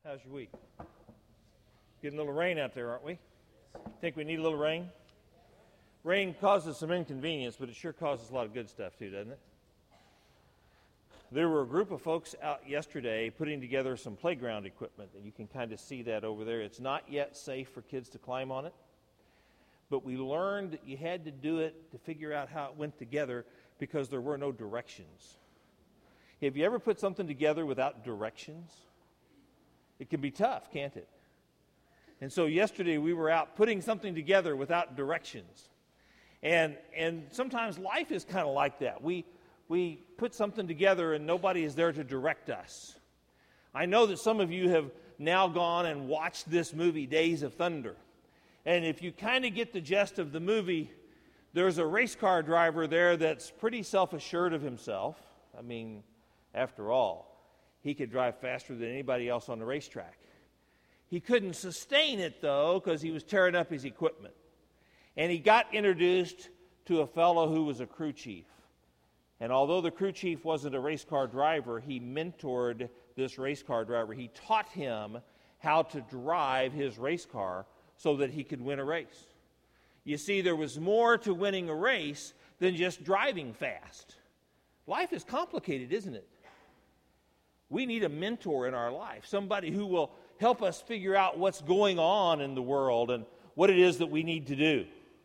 How's your week? Getting a little rain out there, aren't we? Think we need a little rain? Rain causes some inconvenience, but it sure causes a lot of good stuff too, doesn't it? There were a group of folks out yesterday putting together some playground equipment, and you can kind of see that over there. It's not yet safe for kids to climb on it, but we learned that you had to do it to figure out how it went together because there were no directions. Have you ever put something together without directions? It can be tough, can't it? And so yesterday we were out putting something together without directions. And sometimes life is kind of like that. We put something together and nobody is there to direct us. I know that some of you have now gone and watched this movie, Days of Thunder. And if you kind of get the gist of the movie, there's a race car driver there that's pretty self-assured of himself. I mean, after all, he could drive faster than anybody else on the racetrack. He couldn't sustain it, though, because he was tearing up his equipment. And he got introduced to a fellow who was a crew chief. And although the crew chief wasn't a race car driver, he mentored this race car driver. He taught him how to drive his race car so that he could win a race. You see, there was more to winning a race than just driving fast. Life is complicated, isn't it? We need a mentor in our life, somebody who will help us figure out what's going on in the world and what it is that we need to do.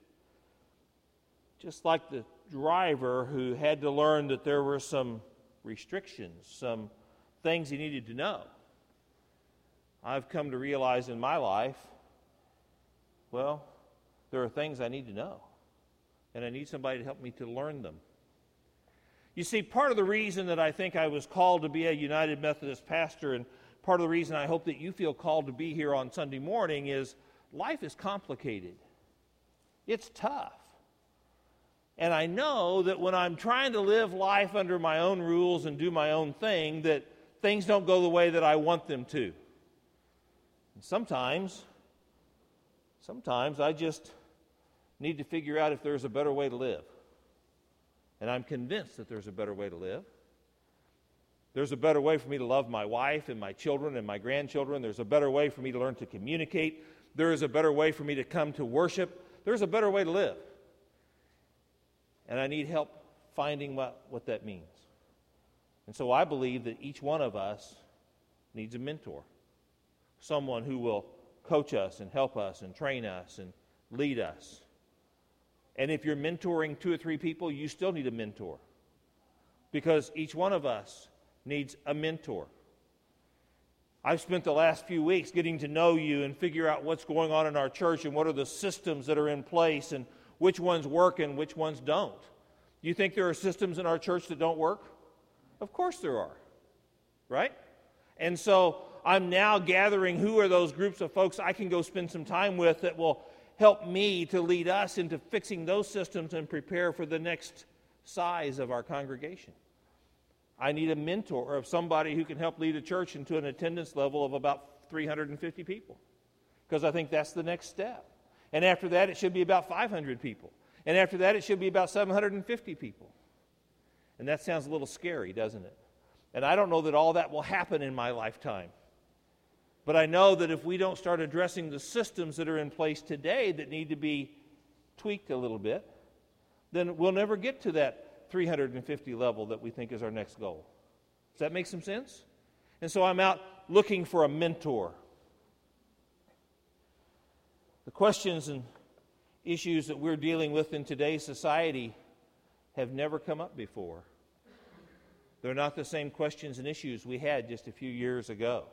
Just like the driver who had to learn that there were some restrictions, some things he needed to know. I've come to realize in my life, well, there are things I need to know, and I need somebody to help me to learn them. You see, part of the reason that I think I was called to be a United Methodist pastor, and part of the reason I hope that you feel called to be here on Sunday morning, is life is complicated. It's tough. And I know that when I'm trying to live life under my own rules and do my own thing, that things don't go the way that I want them to. And sometimes I just need to figure out if there's a better way to live. And I'm convinced that there's a better way to live. There's a better way for me to love my wife and my children and my grandchildren. There's a better way for me to learn to communicate. There is a better way for me to come to worship. There's a better way to live. And I need help finding what that means. And so I believe that each one of us needs a mentor. Someone who will coach us and help us and train us and lead us. And if you're mentoring 2 or 3 people, you still need a mentor. Because each one of us needs a mentor. I've spent the last few weeks getting to know you and figure out what's going on in our church and what are the systems that are in place and which ones work and which ones don't. Do you think there are systems in our church that don't work? Of course there are. Right? And so I'm now gathering who are those groups of folks I can go spend some time with that will help me to lead us into fixing those systems and prepare for the next size of our congregation. I need a mentor of somebody who can help lead a church into an attendance level of about 350 people, because I think that's the next step. And after that, it should be about 500 people. And after that, it should be about 750 people. And that sounds a little scary, doesn't it? And I don't know that all that will happen in my lifetime. But I know that if we don't start addressing the systems that are in place today that need to be tweaked a little bit, then we'll never get to that 350 level that we think is our next goal. Does that make some sense? And so I'm out looking for a mentor. The questions and issues that we're dealing with in today's society have never come up before. They're not the same questions and issues we had just a few years ago.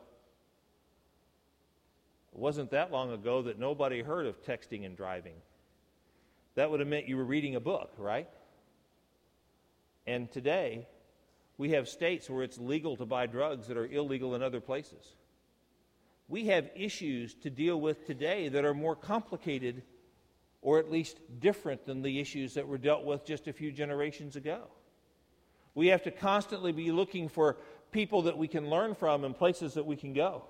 It wasn't that long ago that nobody heard of texting and driving. That would have meant you were reading a book, right? And today, we have states where it's legal to buy drugs that are illegal in other places. We have issues to deal with today that are more complicated, or at least different than the issues that were dealt with just a few generations ago. We have to constantly be looking for people that we can learn from and places that we can go.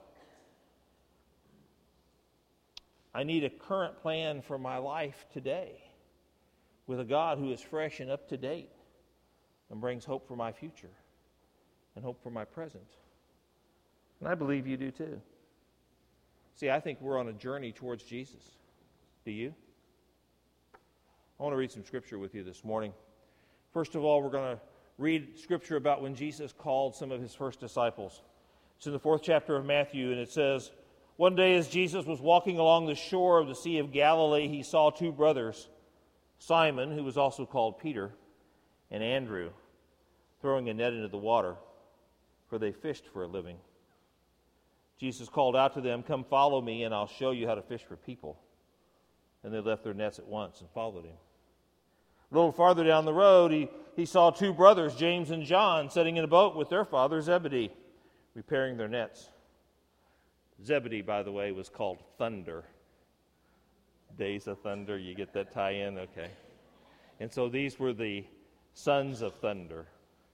I need a current plan for my life today with a God who is fresh and up to date and brings hope for my future and hope for my present. And I believe you do too. See, I think we're on a journey towards Jesus. Do you? I want to read some scripture with you this morning. First of all, we're going to read scripture about when Jesus called some of his first disciples. It's in the 4th chapter of Matthew, and it says, "One day as Jesus was walking along the shore of the Sea of Galilee, he saw two brothers, Simon, who was also called Peter, and Andrew, throwing a net into the water, for they fished for a living. Jesus called out to them, 'Come follow me, and I'll show you how to fish for people.' And they left their nets at once and followed him. A little farther down the road, he saw two brothers, James and John, sitting in a boat with their father Zebedee, repairing their nets. Zebedee, by the way, was called Thunder. Days of Thunder, you get that tie-in? Okay. And so these were the sons of thunder.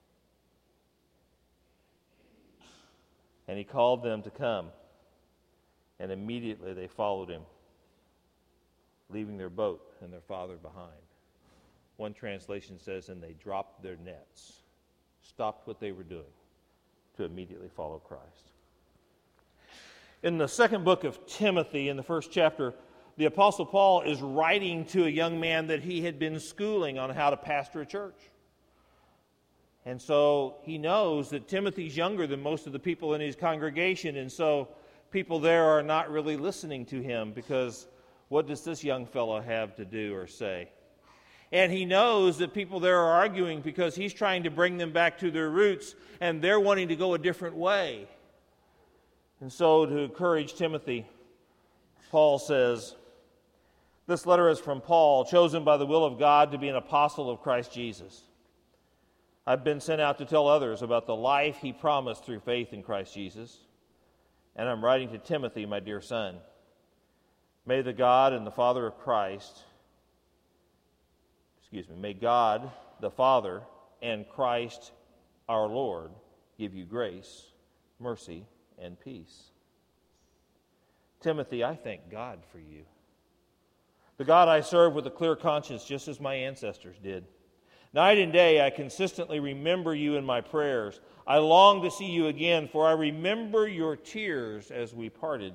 And he called them to come, and immediately they followed him, leaving their boat and their father behind. One translation says, and they dropped their nets, stopped what they were doing to immediately follow Christ. In the second book of Timothy, in the 1st chapter, the Apostle Paul is writing to a young man that he had been schooling on how to pastor a church. And so he knows that Timothy's younger than most of the people in his congregation, and so people there are not really listening to him because what does this young fellow have to do or say? And he knows that people there are arguing because he's trying to bring them back to their roots, and they're wanting to go a different way. And so to encourage Timothy, Paul says, "This letter is from Paul, chosen by the will of God to be an apostle of Christ Jesus. I've been sent out to tell others about the life he promised through faith in Christ Jesus. And I'm writing to Timothy, my dear son. May the God and the Father of Christ, may God, the Father, and Christ our Lord give you grace, mercy, and peace." Timothy, I thank God for you. The God I serve with a clear conscience, just as my ancestors did. Night and day I consistently remember you in my prayers. I long to see you again, for I remember your tears as we parted.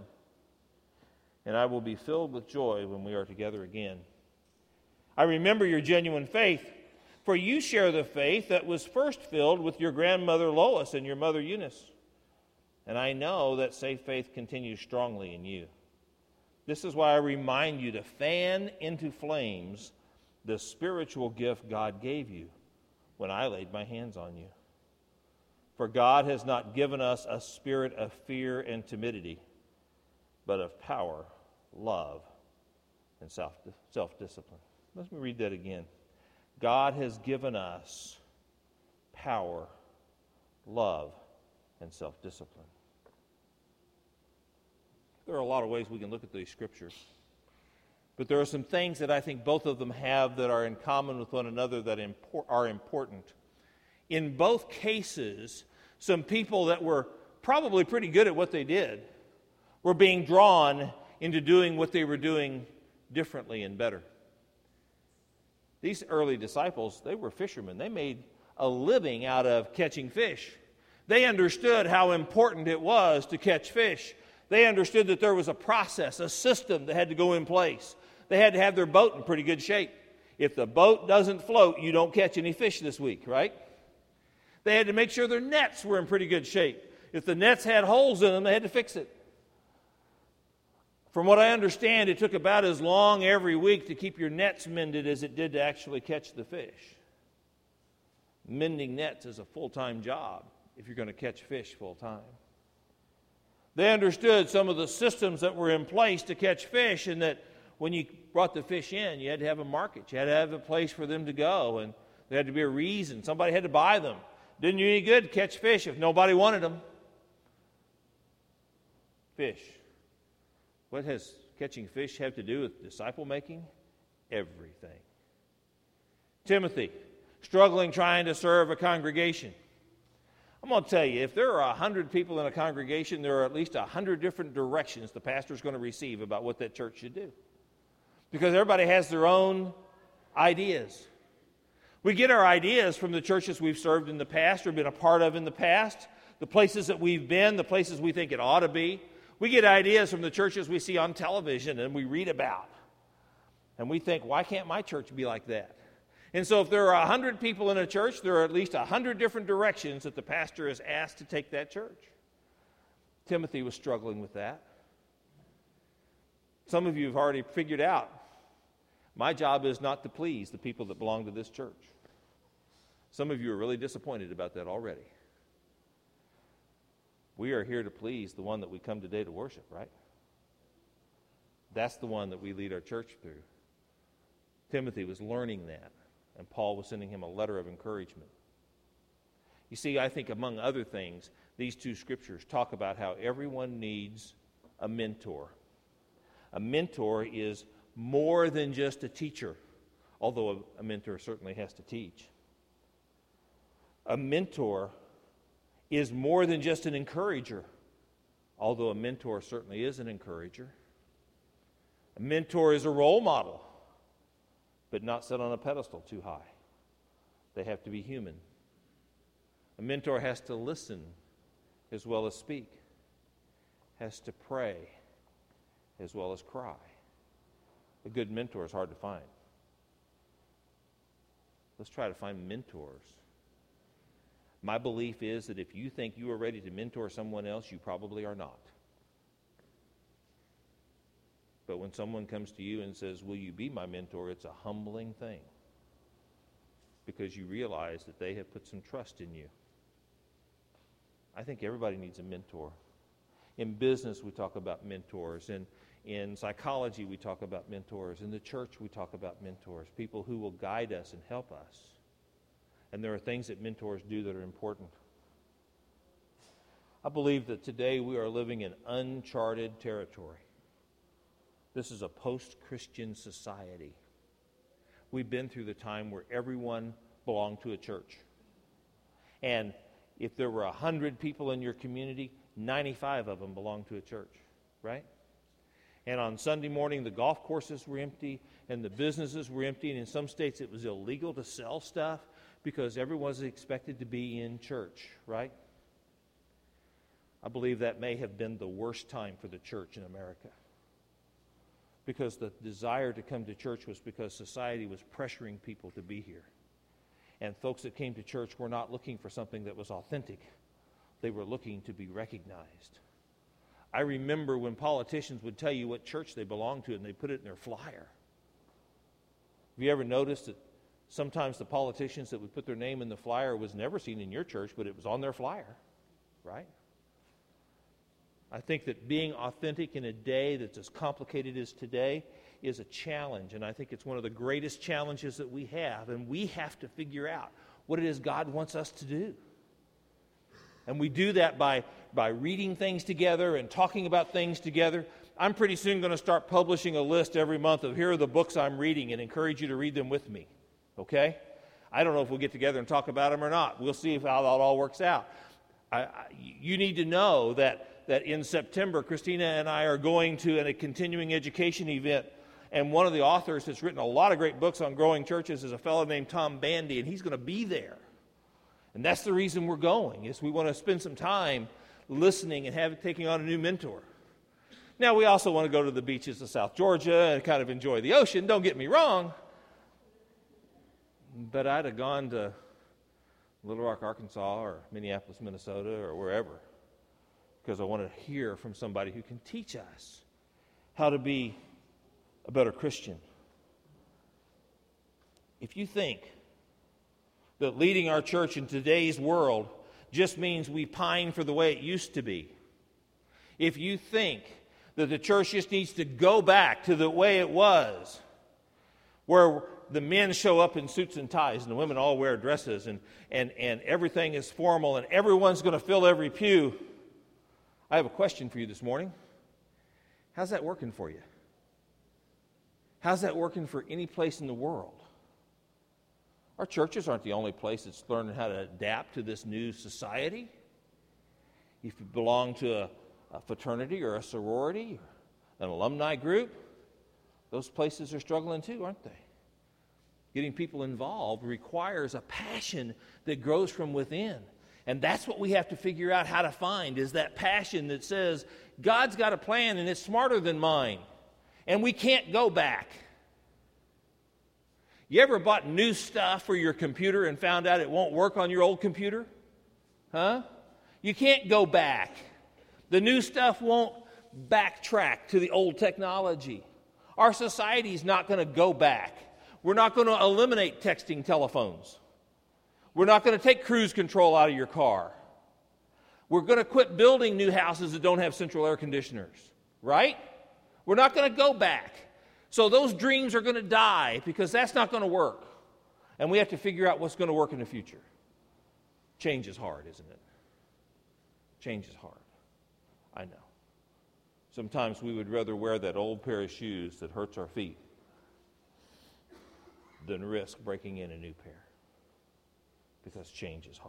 And I will be filled with joy when we are together again. I remember your genuine faith, for you share the faith that was first filled with your grandmother Lois and your mother Eunice. And I know that safe faith continues strongly in you. This is why I remind you to fan into flames the spiritual gift God gave you when I laid my hands on you. For God has not given us a spirit of fear and timidity, but of power, love, and self-discipline. Let me read that again. God has given us power, love, and self-discipline. There are a lot of ways we can look at these scriptures. But there are some things that I think both of them have that are in common with one another that are important. In both cases, some people that were probably pretty good at what they did were being drawn into doing what they were doing differently and better. These early disciples, they were fishermen. They made a living out of catching fish. They understood how important it was to catch fish. They understood that there was a process, a system that had to go in place. They had to have their boat in pretty good shape. If the boat doesn't float, you don't catch any fish this week, right? They had to make sure their nets were in pretty good shape. If the nets had holes in them, they had to fix it. From what I understand, it took about as long every week to keep your nets mended as it did to actually catch the fish. Mending nets is a full-time job if you're going to catch fish full-time. They understood some of the systems that were in place to catch fish, and that when you brought the fish in, you had to have a market. You had to have a place for them to go, and there had to be a reason. Somebody had to buy them. Didn't do any good to catch fish if nobody wanted them. Fish. What has catching fish have to do with disciple making? Everything. Timothy, struggling trying to serve a congregation. I'm going to tell you, if there are 100 people in a congregation, there are at least 100 different directions the pastor's going to receive about what that church should do. Because everybody has their own ideas. We get our ideas from the churches we've served in the past or been a part of in the past, the places that we've been, the places we think it ought to be. we get ideas from the churches we see on television and we read about. And we think, why can't my church be like that? And so if there are 100 people in a church, there are at least 100 different directions that the pastor is asked to take that church. Timothy was struggling with that. Some of you have already figured out, my job is not to please the people that belong to this church. Some of you are really disappointed about that already. We are here to please the one that we come today to worship, right? That's the one that we lead our church through. Timothy was learning that, and Paul was sending him a letter of encouragement. You see, I think among other things, these two scriptures talk about how everyone needs a mentor. A mentor is more than just a teacher, although a mentor certainly has to teach. A mentor is more than just an encourager, although a mentor certainly is an encourager. A mentor is a role model, but not set on a pedestal too high. They have to be human. A mentor has to listen as well as speak, has to pray as well as cry. A good mentor is hard to find. Let's try to find mentors. My belief is that if you think you are ready to mentor someone else, you probably are not. But when someone comes to you and says, will you be my mentor, it's a humbling thing. Because you realize that they have put some trust in you. I think everybody needs a mentor. In business, we talk about mentors. In psychology, we talk about mentors. In the church, we talk about mentors. People who will guide us and help us. And there are things that mentors do that are important. I believe that today we are living in uncharted territory. This is a post-Christian society. We've been through the time where everyone belonged to a church. And if there were 100 people in your community, 95 of them belonged to a church, right? And on Sunday morning, the golf courses were empty and the businesses were empty. And in some states, it was illegal to sell stuff because everyone was expected to be in church, right? I believe that may have been the worst time for the church in America. Because the desire to come to church was because society was pressuring people to be here. And folks that came to church were not looking for something that was authentic. They were looking to be recognized. I remember when politicians would tell you what church they belonged to and they put it in their flyer. Have you ever noticed that sometimes the politicians that would put their name in the flyer was never seen in your church, but it was on their flyer, right? I think that being authentic in a day that's as complicated as today is a challenge, and I think it's one of the greatest challenges that we have, and we have to figure out what it is God wants us to do. And we do that by reading things together and talking about things together. I'm pretty soon going to start publishing a list every month of here are the books I'm reading and encourage you to read them with me, okay? I don't know if we'll get together and talk about them or not. We'll see how that all works out. You need to know that in September, Christina and I are going to a continuing education event, and one of the authors that's written a lot of great books on growing churches is a fellow named Tom Bandy, and he's going to be there. And that's the reason we're going, is we want to spend some time listening and taking on a new mentor. Now, we also want to go to the beaches of South Georgia and kind of enjoy the ocean, don't get me wrong. But I'd have gone to Little Rock, Arkansas, or Minneapolis, Minnesota, or wherever, because I want to hear from somebody who can teach us how to be a better Christian. If you think that leading our church in today's world just means we pine for the way it used to be, if you think that the church just needs to go back to the way it was, where the men show up in suits and ties and the women all wear dresses and everything is formal and everyone's going to fill every pew, I have a question for you this morning. How's that working for you? How's that working for any place in the world? Our churches aren't the only place that's learning how to adapt to this new society. If you belong to a fraternity or a sorority or an alumni group, those places are struggling too, aren't they? Getting people involved requires a passion that grows from within. And that's what we have to figure out how to find, is that passion that says, God's got a plan and it's smarter than mine. And we can't go back. You ever bought new stuff for your computer and found out it won't work on your old computer? Huh? You can't go back. The new stuff won't backtrack to the old technology. Our society's not going to go back. We're not going to eliminate texting telephones. We're not going to take cruise control out of your car. We're going to quit building new houses that don't have central air conditioners, right? We're not going to go back. So those dreams are going to die because that's not going to work. And we have to figure out what's going to work in the future. Change is hard, isn't it? Change is hard. I know. Sometimes we would rather wear that old pair of shoes that hurts our feet than risk breaking in a new pair. Because change is hard.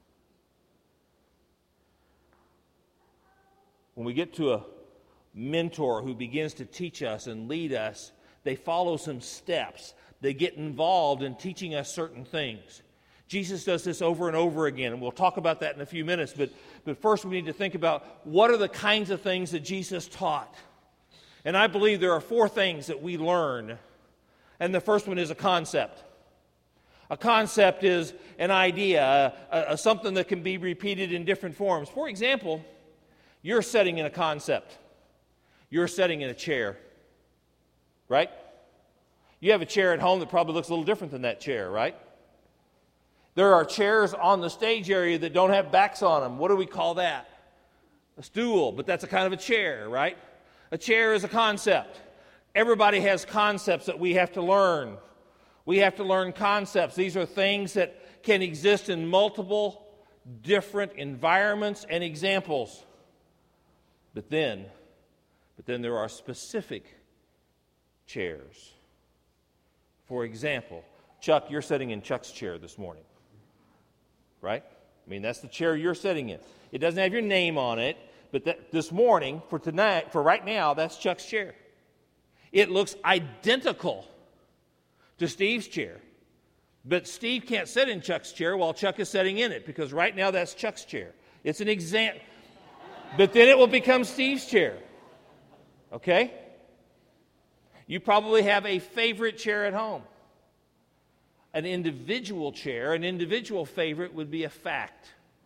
When we get to a mentor who begins to teach us and lead us, they follow some steps. They get involved in teaching us certain things. Jesus does this over and over again, and we'll talk about that in a few minutes. But first we need to think about what are the kinds of things that Jesus taught. And I believe there are 4 things that we learn. And the first one is a concept. A concept is an idea, something that can be repeated in different forms. For example, you're sitting in a concept. You're sitting in a chair, right? You have a chair at home that probably looks a little different than that chair, right? There are chairs on the stage area that don't have backs on them. What do we call that? A stool, but that's a kind of a chair, right? A chair is a concept. Everybody has concepts that we have to learn. We have to learn concepts. These are things that can exist in multiple different environments and examples. But then there are specific chairs. For example, Chuck, you're sitting in Chuck's chair this morning, right? I mean, that's the chair you're sitting in. It doesn't have your name on it, but this morning, for right now, that's Chuck's chair. It looks identical to Steve's chair. But Steve can't sit in Chuck's chair while Chuck is sitting in it, because right now that's Chuck's chair. It's an example. But then it will become Steve's chair. Okay? You probably have a favorite chair at home. An individual chair, an individual favorite would be a fact.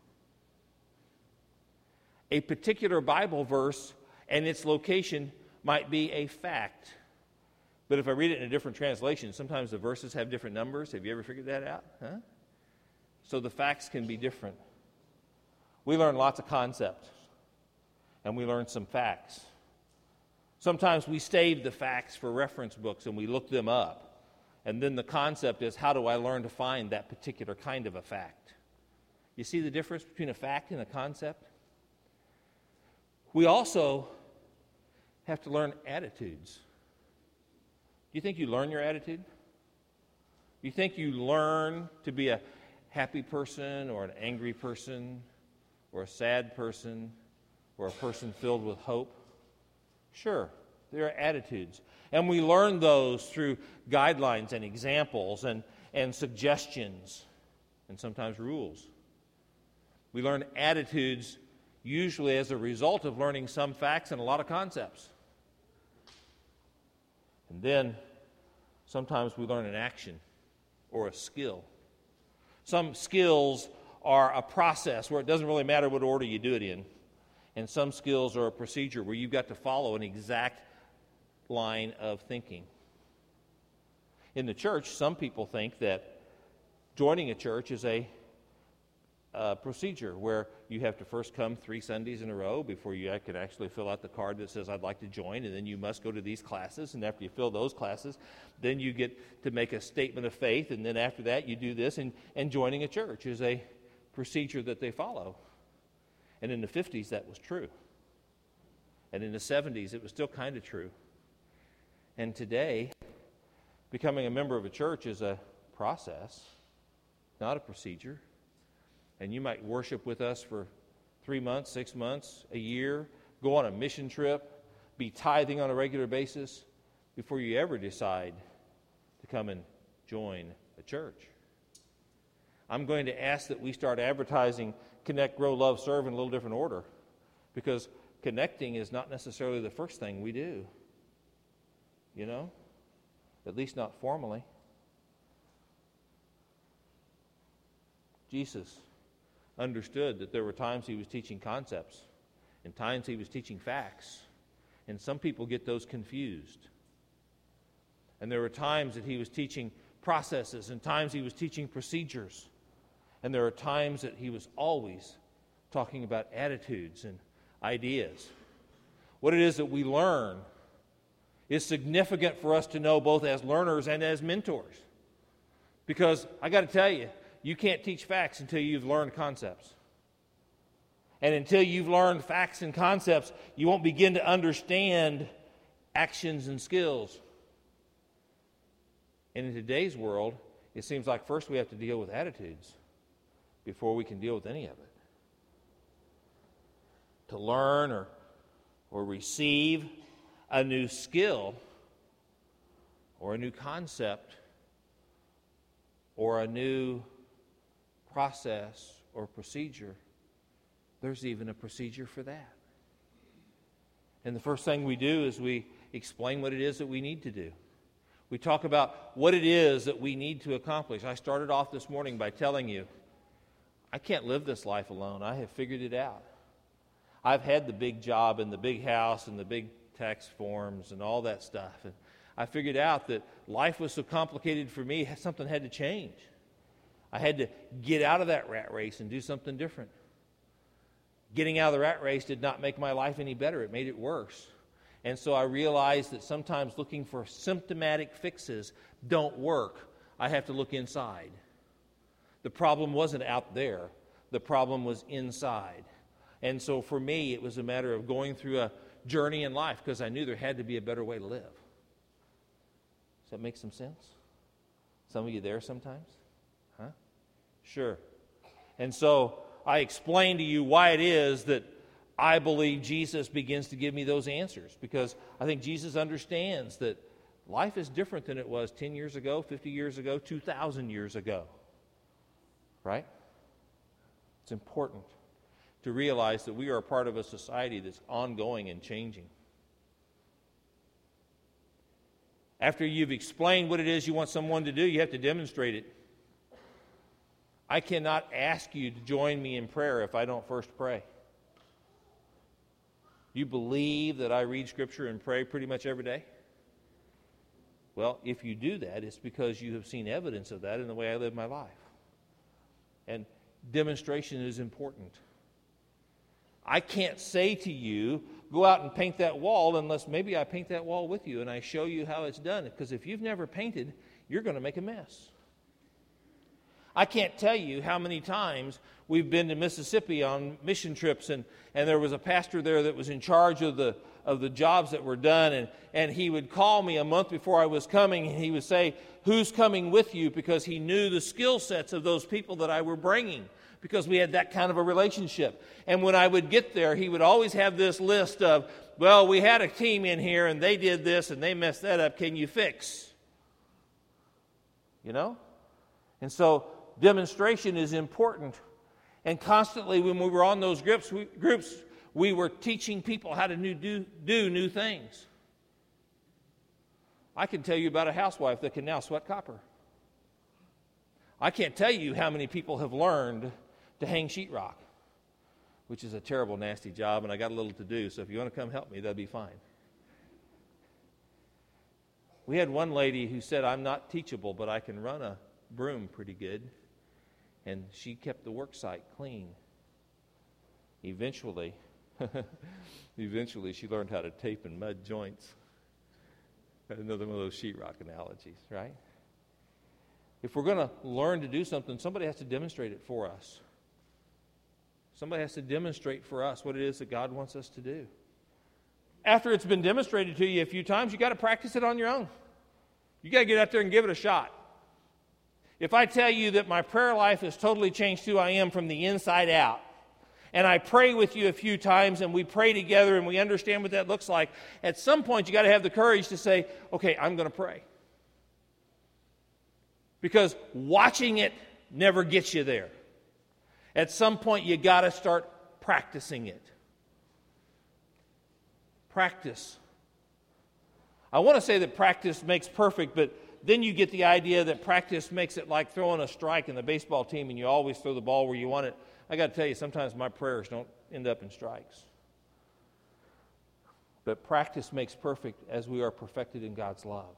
A particular Bible verse and its location might be a fact. But if I read it in a different translation, sometimes the verses have different numbers. Have you ever figured that out? Huh? So the facts can be different. We learn lots of concepts, and we learn some facts. Sometimes we save the facts for reference books, and we look them up. And then the concept is, how do I learn to find that particular kind of a fact? You see the difference between a fact and a concept? We also have to learn attitudes. Do you think you learn your attitude? Do you think you learn to be a happy person or an angry person or a sad person or a person filled with hope? Sure, there are attitudes. And we learn those through guidelines and examples and suggestions and sometimes rules. We learn attitudes usually as a result of learning some facts and a lot of concepts. And then sometimes we learn an action or a skill. Some skills are a process where it doesn't really matter what order you do it in. And some skills are a procedure where you've got to follow an exact line of thinking. In the church, some people think that joining a church is a procedure where you have to first come 3 Sundays in a row before you can actually fill out the card that says, I'd like to join, and then you must go to these classes, and after you fill those classes, then you get to make a statement of faith, and then after that you do this, and joining a church is a procedure that they follow. And in the 50s, that was true. And in the 70s, it was still kind of true. And today, becoming a member of a church is a process, not a procedure. And you might worship with us for 3 months, 6 months, a year, go on a mission trip, be tithing on a regular basis before you ever decide to come and join a church. I'm going to ask that we start advertising connect, grow, love, serve in a little different order, because connecting is not necessarily the first thing we do. You know? At least not formally. Jesus understood that there were times he was teaching concepts and times he was teaching facts. And some people get those confused. And there were times that he was teaching processes and times he was teaching procedures. And there are times that he was always talking about attitudes and ideas. What it is that we learn is significant for us to know both as learners and as mentors. Because I got to tell you, you can't teach facts until you've learned concepts. And until you've learned facts and concepts, you won't begin to understand actions and skills. And in today's world, it seems like first we have to deal with attitudes before we can deal with any of it. To learn or receive a new skill or a new concept or a new process or procedure, there's even a procedure for that. And the first thing we do is we explain what it is that we need to do. We talk about what it is that we need to accomplish. I started off this morning by telling you, I can't live this life alone. I have figured it out. I've had the big job and the big house and the big tax forms and all that stuff. And I figured out that life was so complicated for me, something had to change. I had to get out of that rat race and do something different. Getting out of the rat race did not make my life any better. It made it worse. And so I realized that sometimes looking for symptomatic fixes don't work. I have to look inside. The problem wasn't out there. The problem was inside. And so for me, it was a matter of going through a journey in life because I knew there had to be a better way to live. Does that make some sense? Some of you there sometimes? Huh? Sure. And so I explained to you why it is that I believe Jesus begins to give me those answers, because I think Jesus understands that life is different than it was 10 years ago, 50 years ago, 2,000 years ago. Right? It's important to realize that we are a part of a society that's ongoing and changing. After you've explained what it is you want someone to do, you have to demonstrate it. I cannot ask you to join me in prayer if I don't first pray. You believe that I read Scripture and pray pretty much every day? Well, if you do that, it's because you have seen evidence of that in the way I live my life. And demonstration is important. I can't say to you, go out and paint that wall, unless maybe I paint that wall with you and I show you how it's done. Because if you've never painted, you're going to make a mess. I can't tell you how many times we've been to Mississippi on mission trips, and there was a pastor there that was in charge of the jobs that were done, and he would call me a month before I was coming, and he would say, who's coming with you? Because he knew the skill sets of those people that I were bringing, because we had that kind of a relationship. And when I would get there, he would always have this list of, well, we had a team in here, and they did this, and they messed that up. Can you fix? You know? And so demonstration is important. And constantly when we were on those groups, we were teaching people how to do new things. I can tell you about a housewife that can now sweat copper. I can't tell you how many people have learned to hang sheetrock, which is a terrible, nasty job, and I got a little to do, so if you want to come help me, that'd be fine. We had one lady who said, I'm not teachable, but I can run a broom pretty good. And she kept the work site clean. Eventually, she learned how to tape and mud joints. Another one of those sheetrock analogies, right? If we're going to learn to do something, somebody has to demonstrate it for us. Somebody has to demonstrate for us what it is that God wants us to do. After it's been demonstrated to you a few times, you got to practice it on your own. You got to get out there and give it a shot. If I tell you that my prayer life has totally changed who I am from the inside out, and I pray with you a few times, and we pray together, and we understand what that looks like, at some point you got to have the courage to say, okay, I'm going to pray. Because watching it never gets you there. At some point, you got to start practicing it. Practice. I want to say that practice makes perfect, but then you get the idea that practice makes it like throwing a strike in the baseball team and you always throw the ball where you want it. I got to tell you, sometimes my prayers don't end up in strikes. But practice makes perfect as we are perfected in God's love.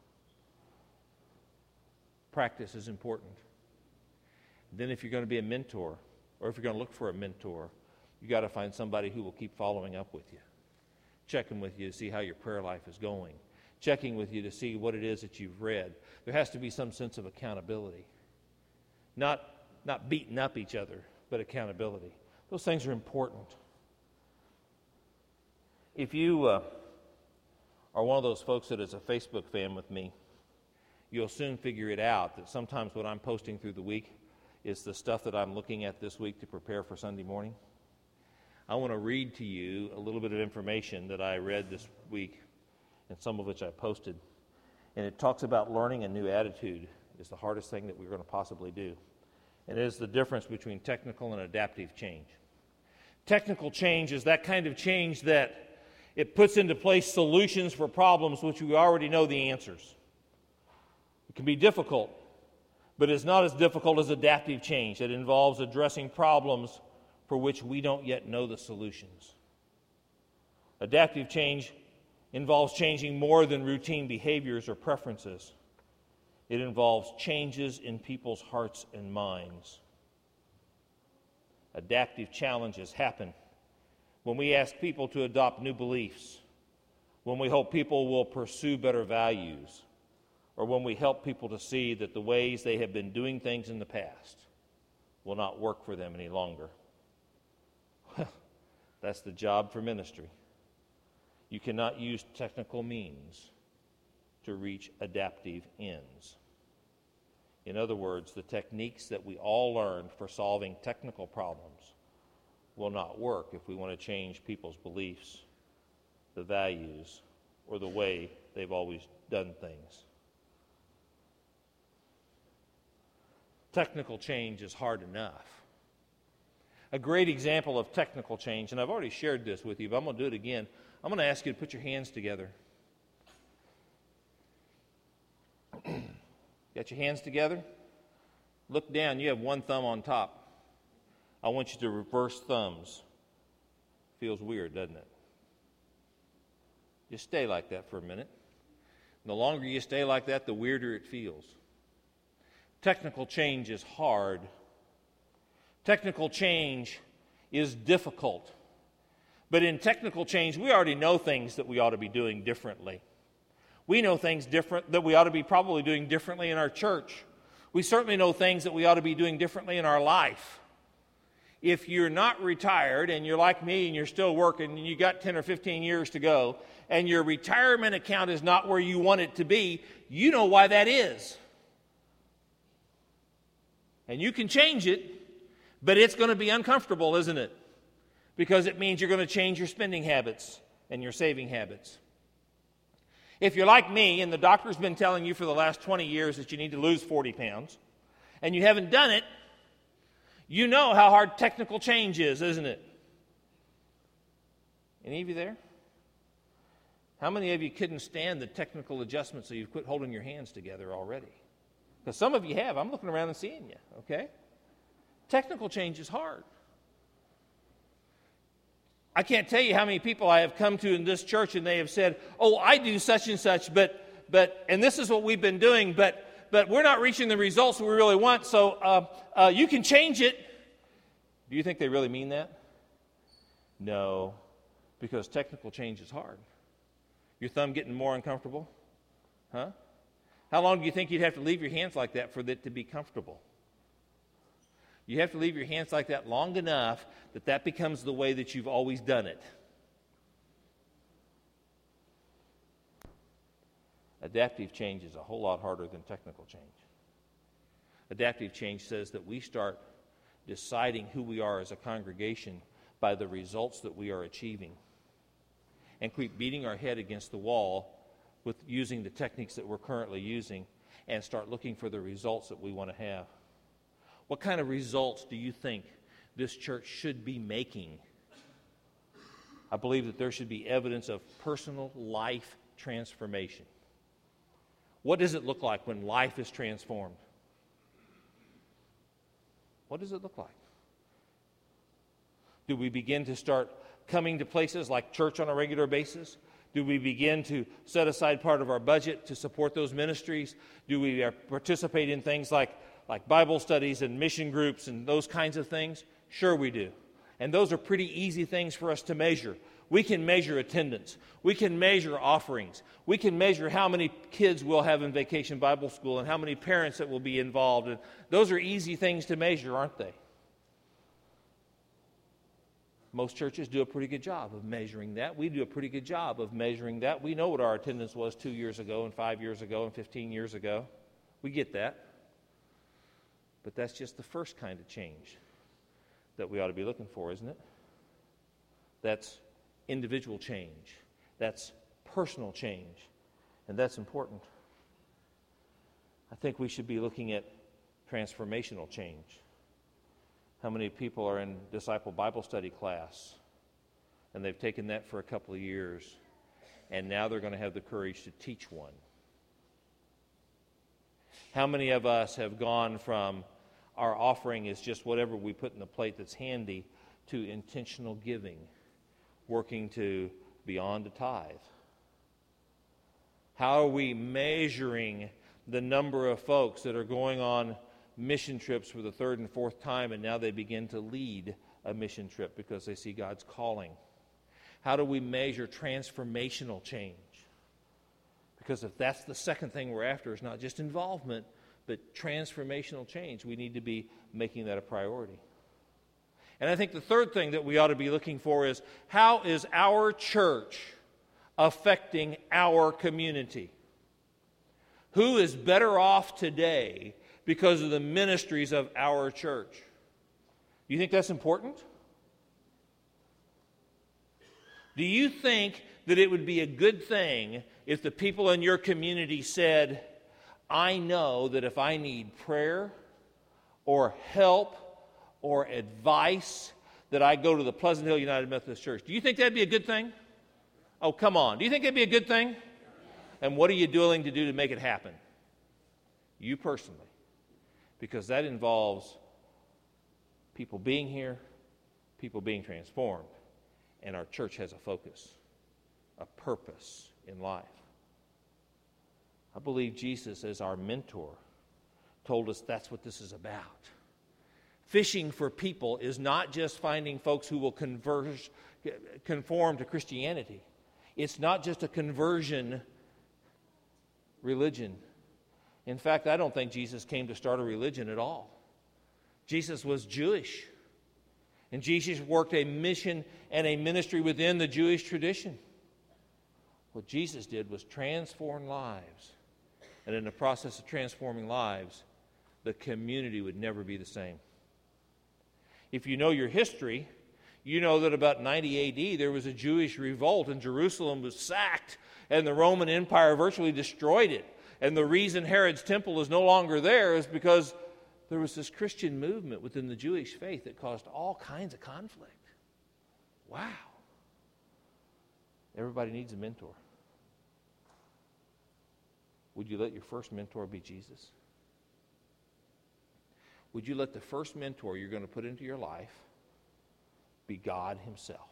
Practice is important. Then if you're going to be a mentor, or if you're going to look for a mentor, you got to find somebody who will keep following up with you, checking with you to see how your prayer life is going, checking with you to see what it is that you've read. There has to be some sense of accountability. Not beating up each other, but accountability. Those things are important. If you are one of those folks that is a Facebook fan with me, you'll soon figure it out that sometimes what I'm posting through the week is the stuff that I'm looking at this week to prepare for Sunday morning. I want to read to you a little bit of information that I read this week, and some of which I posted. And it talks about learning a new attitude is the hardest thing that we're going to possibly do. And it is the difference between technical and adaptive change. Technical change is that kind of change that it puts into place solutions for problems which we already know the answers. It can be difficult, but it's not as difficult as adaptive change. It involves addressing problems for which we don't yet know the solutions. Adaptive change involves changing more than routine behaviors or preferences. It involves changes in people's hearts and minds. Adaptive challenges happen when we ask people to adopt new beliefs, when we hope people will pursue better values, or when we help people to see that the ways they have been doing things in the past will not work for them any longer. That's the job for ministry. You cannot use technical means to reach adaptive ends. In other words, the techniques that we all learned for solving technical problems will not work if we want to change people's beliefs, the values, or the way they've always done things. Technical change is hard enough. A great example of technical change, and I've already shared this with you, but I'm going to do it again. I'm going to ask you to put your hands together. Got your hands together? Look down. You have one thumb on top. I want you to reverse thumbs. Feels weird, doesn't it? Just stay like that for a minute. The longer you stay like that, the weirder it feels. Technical change is hard. Technical change is difficult. But in technical change, we already know things that we ought to be doing differently. We know things different that we ought to be probably doing differently in our church. We certainly know things that we ought to be doing differently in our life. If you're not retired and you're like me and you're still working and you got 10 or 15 years to go and your retirement account is not where you want it to be, you know why that is. And you can change it, but it's going to be uncomfortable, isn't it? Because it means you're going to change your spending habits and your saving habits. If you're like me and the doctor's been telling you for the last 20 years that you need to lose 40 pounds and you haven't done it, you know how hard technical change is, isn't it? Any of you there? How many of you couldn't stand the technical adjustments so you've quit holding your hands together already? Because some of you have. I'm looking around and seeing you, okay? Technical change is hard. I can't tell you how many people I have come to in this church and they have said, oh, I do such and such, but and this is what we've been doing, but we're not reaching the results we really want, so you can change it. Do you think they really mean that? No, because technical change is hard. Your thumb getting more uncomfortable? Huh? How long do you think you'd have to leave your hands like that for it to be comfortable? You have to leave your hands like that long enough that that becomes the way that you've always done it. Adaptive change is a whole lot harder than technical change. Adaptive change says that we start deciding who we are as a congregation by the results that we are achieving and keep beating our head against the wall with using the techniques that we're currently using and start looking for the results that we want to have. What kind of results do you think this church should be making. I believe that there should be evidence of personal life transformation. What does it look like when life is transformed? What does it look like? Do we begin to start coming to places like church on a regular basis? Do we begin to set aside part of our budget to support those ministries? Do we participate in things like Bible studies and mission groups and those kinds of things? Sure we do. And those are pretty easy things for us to measure. We can measure attendance. We can measure offerings. We can measure how many kids we'll have in Vacation Bible School and how many parents that will be involved. And those are easy things to measure, aren't they? Most churches do a pretty good job of measuring that. We do a pretty good job of measuring that. We know what our attendance was 2 years ago and 5 years ago and 15 years ago. We get that. But that's just the first kind of change that we ought to be looking for, isn't it? That's individual change. That's personal change. And that's important. I think we should be looking at transformational change. How many people are in Disciple Bible Study class, and they've taken that for a couple of years, and now they're going to have the courage to teach one? How many of us have gone from our offering is just whatever we put in the plate that's handy to intentional giving, working to beyond a tithe? How are we measuring the number of folks that are going on mission trips for the third and fourth time, and now they begin to lead a mission trip because they see God's calling? How do we measure transformational change? Because if that's the second thing we're after, is not just involvement, but transformational change, we need to be making that a priority. And I think the third thing that we ought to be looking for is, how is our church affecting our community? Who is better off today because of the ministries of our church? Do you think that's important? Do you think that it would be a good thing if the people in your community said, I know that if I need prayer or help or advice, that I go to the Pleasant Hill United Methodist Church? Do you think that'd be a good thing? Oh, come on. Do you think that'd be a good thing? And what are you willing to do to make it happen? You personally. Because that involves people being here, people being transformed, and our church has a focus, a purpose in life. I believe Jesus, as our mentor, told us that's what this is about. Fishing for people is not just finding folks who will conform to Christianity. It's not just a conversion religion. In fact, I don't think Jesus came to start a religion at all. Jesus was Jewish. And Jesus worked a mission and a ministry within the Jewish tradition. What Jesus did was transform lives. And in the process of transforming lives, the community would never be the same. If you know your history, you know that about 90 A.D. there was a Jewish revolt and Jerusalem was sacked and the Roman Empire virtually destroyed it. And the reason Herod's temple is no longer there is because there was this Christian movement within the Jewish faith that caused all kinds of conflict. Wow. Everybody needs a mentor. Would you let your first mentor be Jesus? Would you let the first mentor you're going to put into your life be God Himself?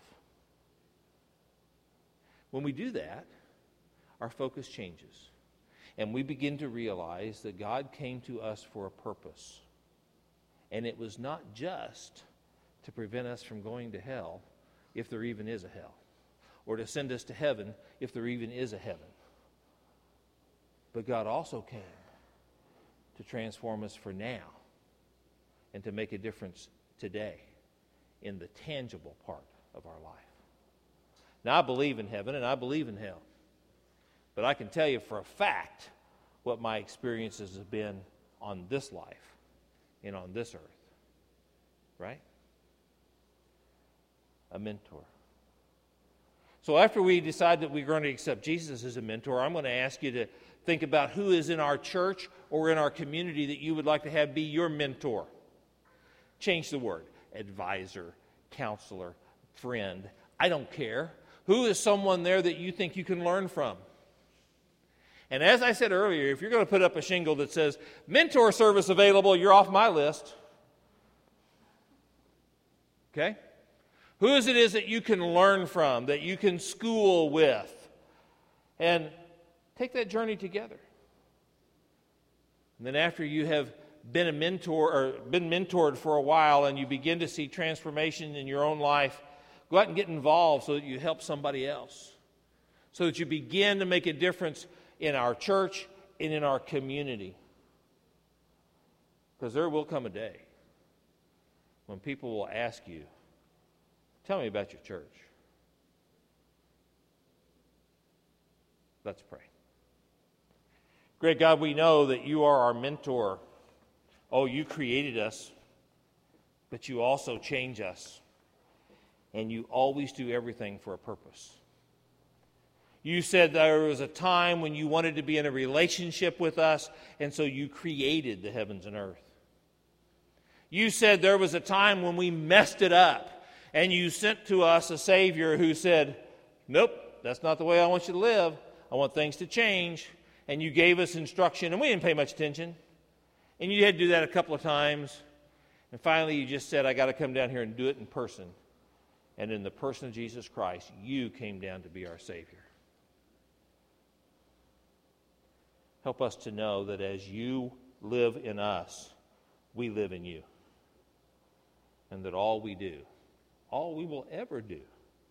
When we do that, our focus changes. And we begin to realize that God came to us for a purpose. And it was not just to prevent us from going to hell, if there even is a hell, or to send us to heaven, if there even is a heaven. But God also came to transform us for now and to make a difference today in the tangible part of our life. Now, I believe in heaven and I believe in hell. But I can tell you for a fact what my experiences have been on this life and on this earth. Right? A mentor. So after we decide that we're going to accept Jesus as a mentor, I'm going to ask you to think about who is in our church or in our community that you would like to have be your mentor. Change the word. advisor, counselor, friend. I don't care. Who is someone there that you think you can learn from? And as I said earlier, if you're going to put up a shingle that says, mentor service available, you're off my list. Okay? Who is it that you can learn from, that you can school with? And take that journey together. And then after you have been a mentor or been mentored for a while and you begin to see transformation in your own life, go out and get involved so that you help somebody else. So that you begin to make a difference in our church and in our community. Because there will come a day when people will ask you, tell me about your church. Let's pray. Great God, we know that you are our mentor. Oh, you created us, but you also change us. And you always do everything for a purpose. You said there was a time when you wanted to be in a relationship with us, and so you created the heavens and earth. You said there was a time when we messed it up, and you sent to us a Savior who said, nope, that's not the way I want you to live. I want things to change. And you gave us instruction, and we didn't pay much attention. And you had to do that a couple of times. And finally, you just said, I got to come down here and do it in person. And in the person of Jesus Christ, you came down to be our Savior. Help us to know that as you live in us, we live in you. And that all we do, all we will ever do,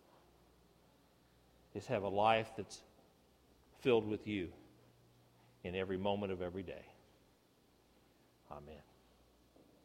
is have a life that's filled with you in every moment of every day. Amen.